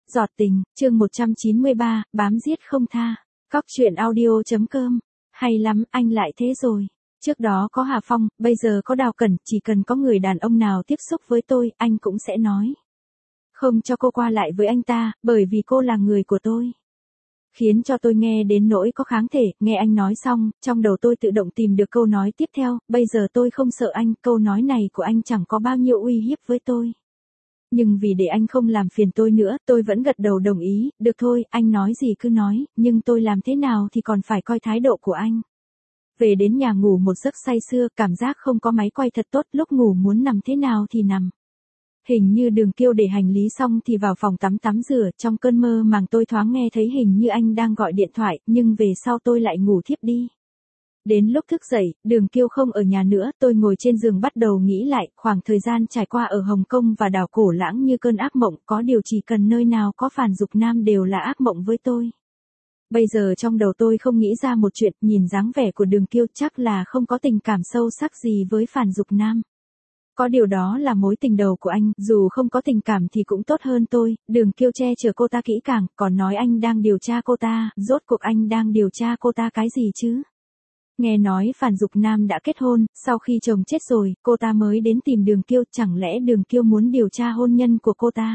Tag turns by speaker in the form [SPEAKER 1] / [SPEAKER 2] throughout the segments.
[SPEAKER 1] Giọt tình, chương 193, bám giết không tha. Cóc truyện audio.com. Hay lắm, anh lại thế rồi. Trước đó có Hà Phong, bây giờ có Đào Cẩn, chỉ cần có người đàn ông nào tiếp xúc với tôi, anh cũng sẽ nói. Không cho cô qua lại với anh ta, bởi vì cô là người của tôi. Khiến cho tôi nghe đến nỗi có kháng thể, nghe anh nói xong, trong đầu tôi tự động tìm được câu nói tiếp theo, bây giờ tôi không sợ anh, câu nói này của anh chẳng có bao nhiêu uy hiếp với tôi. Nhưng vì để anh không làm phiền tôi nữa, tôi vẫn gật đầu đồng ý, được thôi, anh nói gì cứ nói, nhưng tôi làm thế nào thì còn phải coi thái độ của anh. Về đến nhà ngủ một giấc say sưa, cảm giác không có máy quay thật tốt, lúc ngủ muốn nằm thế nào thì nằm. Hình như Đường Kiêu để hành lý xong thì vào phòng tắm rửa, trong cơn mơ màng tôi thoáng nghe thấy hình như anh đang gọi điện thoại, nhưng về sau tôi lại ngủ thiếp đi. Đến lúc thức dậy, Đường Kiêu không ở nhà nữa, tôi ngồi trên giường bắt đầu nghĩ lại, khoảng thời gian trải qua ở Hồng Kông và đảo Cổ Lãng như cơn ác mộng, có điều chỉ cần nơi nào có Phàn Dục Nam đều là ác mộng với tôi. Bây giờ trong đầu tôi không nghĩ ra một chuyện, nhìn dáng vẻ của Đường Kiêu chắc là không có tình cảm sâu sắc gì với Phàn Dục Nam. Có điều đó là mối tình đầu của anh, dù không có tình cảm thì cũng tốt hơn tôi, Đường Kiêu che chở cô ta kỹ càng, còn nói anh đang điều tra cô ta, rốt cuộc anh đang điều tra cô ta cái gì chứ? Nghe nói Phàn Dục Nam đã kết hôn, sau khi chồng chết rồi, cô ta mới đến tìm Đường Kiêu, chẳng lẽ Đường Kiêu muốn điều tra hôn nhân của cô ta?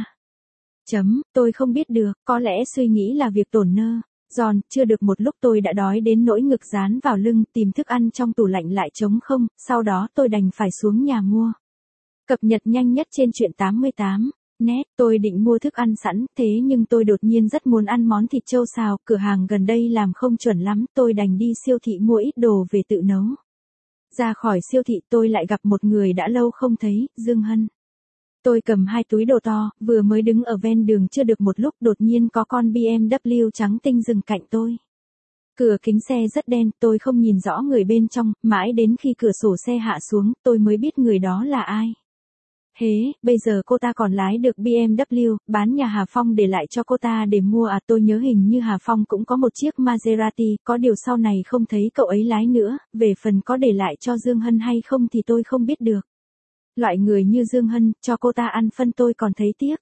[SPEAKER 1] Tôi không biết được, có lẽ suy nghĩ là việc tổn nơ. Giòn, chưa được một lúc tôi đã đói đến nỗi ngực dán vào lưng, tìm thức ăn trong tủ lạnh lại trống không, sau đó tôi đành phải xuống nhà mua. Cập nhật nhanh nhất trên truyện 88. Net, tôi định mua thức ăn sẵn, thế nhưng tôi đột nhiên rất muốn ăn món thịt trâu xào, cửa hàng gần đây làm không chuẩn lắm, tôi đành đi siêu thị mua ít đồ về tự nấu. Ra khỏi siêu thị tôi lại gặp một người đã lâu không thấy, Dương Hân. Tôi cầm 2 túi đồ to, vừa mới đứng ở ven đường chưa được một lúc đột nhiên có con BMW trắng tinh dừng cạnh tôi. Cửa kính xe rất đen, tôi không nhìn rõ người bên trong, mãi đến khi cửa sổ xe hạ xuống, tôi mới biết người đó là ai. Hế, bây giờ cô ta còn lái được BMW, bán nhà Hà Phong để lại cho cô ta để mua à, tôi nhớ hình như Hà Phong cũng có một chiếc Maserati, có điều sau này không thấy cậu ấy lái nữa, về phần có để lại cho Dương Hân hay không thì tôi không biết được. Loại người như Dương Hân, cho cô ta ăn phân tôi còn thấy tiếc.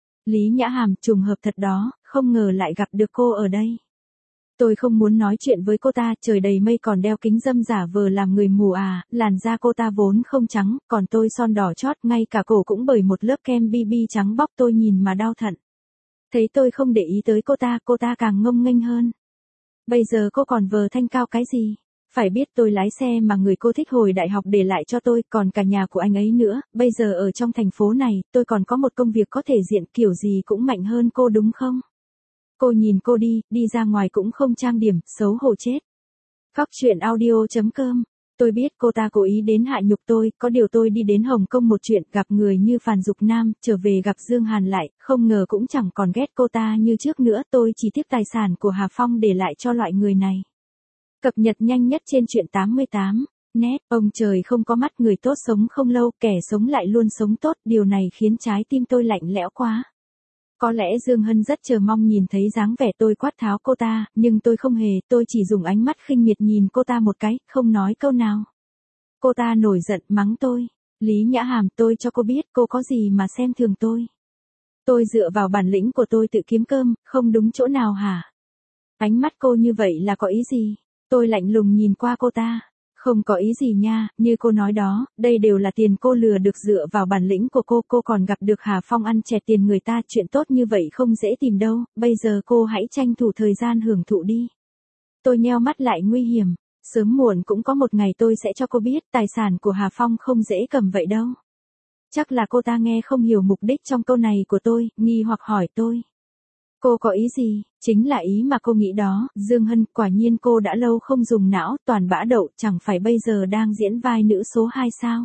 [SPEAKER 1] Lý Nhã Hàm, trùng hợp thật đó, không ngờ lại gặp được cô ở đây. Tôi không muốn nói chuyện với cô ta, trời đầy mây còn đeo kính râm giả vờ làm người mù à, làn da cô ta vốn không trắng, còn tôi son đỏ chót, ngay cả cổ cũng bởi một lớp kem BB trắng bóc, tôi nhìn mà đau thận. Thấy tôi không để ý tới cô ta càng ngông nghênh hơn. Bây giờ cô còn vờ thanh cao cái gì? Phải biết tôi lái xe mà người cô thích hồi đại học để lại cho tôi, còn cả nhà của anh ấy nữa, bây giờ ở trong thành phố này, tôi còn có một công việc có thể diện kiểu gì cũng mạnh hơn cô đúng không? Cô nhìn cô đi ra ngoài cũng không trang điểm, xấu hổ chết. Cóc truyện audio.com. Tôi biết cô ta cố ý đến hạ nhục tôi, có điều tôi đi đến Hồng Kông một chuyện, gặp người như Phàn Dục Nam, trở về gặp Dương Hàn lại, không ngờ cũng chẳng còn ghét cô ta như trước nữa, tôi chỉ tiếc tài sản của Hà Phong để lại cho loại người này. Cập nhật nhanh nhất trên truyện 88. Net, ông trời không có mắt, người tốt sống không lâu, kẻ sống lại luôn sống tốt, điều này khiến trái tim tôi lạnh lẽo quá. Có lẽ Dương Hân rất chờ mong nhìn thấy dáng vẻ tôi quát tháo cô ta, nhưng tôi không hề, tôi chỉ dùng ánh mắt khinh miệt nhìn cô ta một cái, không nói câu nào. Cô ta nổi giận mắng tôi. Lý Nhã Hàm, tôi cho cô biết cô có gì mà xem thường tôi. Tôi dựa vào bản lĩnh của tôi tự kiếm cơm, không đúng chỗ nào hả? Ánh mắt cô như vậy là có ý gì? Tôi lạnh lùng nhìn qua cô ta. Không có ý gì nha, như cô nói đó, đây đều là tiền cô lừa được dựa vào bản lĩnh của cô còn gặp được Hà Phong ăn chẹt tiền người ta, chuyện tốt như vậy không dễ tìm đâu, bây giờ cô hãy tranh thủ thời gian hưởng thụ đi. Tôi nheo mắt lại, nguy hiểm, sớm muộn cũng có một ngày tôi sẽ cho cô biết, tài sản của Hà Phong không dễ cầm vậy đâu. Chắc là cô ta nghe không hiểu mục đích trong câu này của tôi, nghi hoặc hỏi tôi. Cô có ý gì? Chính là ý mà cô nghĩ đó, Dương Hân, quả nhiên cô đã lâu không dùng não, toàn bã đậu, chẳng phải bây giờ đang diễn vai nữ số 2 sao?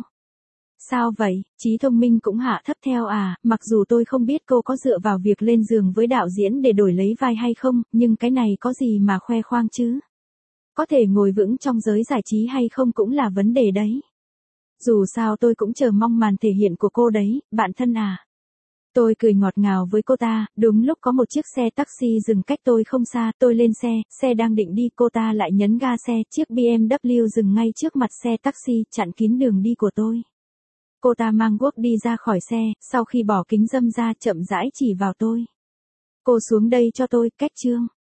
[SPEAKER 1] Sao vậy, trí thông minh cũng hạ thấp theo à, mặc dù tôi không biết cô có dựa vào việc lên giường với đạo diễn để đổi lấy vai hay không, nhưng cái này có gì mà khoe khoang chứ? Có thể ngồi vững trong giới giải trí hay không cũng là vấn đề đấy. Dù sao tôi cũng chờ mong màn thể hiện của cô đấy, bạn thân à. Tôi cười ngọt ngào với cô ta, đúng lúc có một chiếc xe taxi dừng cách tôi không xa, tôi lên xe đang định đi, cô ta lại nhấn ga xe, chiếc BMW dừng ngay trước mặt xe taxi, chặn kín đường đi của tôi. Cô ta mang guốc đi ra khỏi xe, sau khi bỏ kính râm ra chậm rãi chỉ vào tôi. Cô xuống đây cho tôi, cách chương.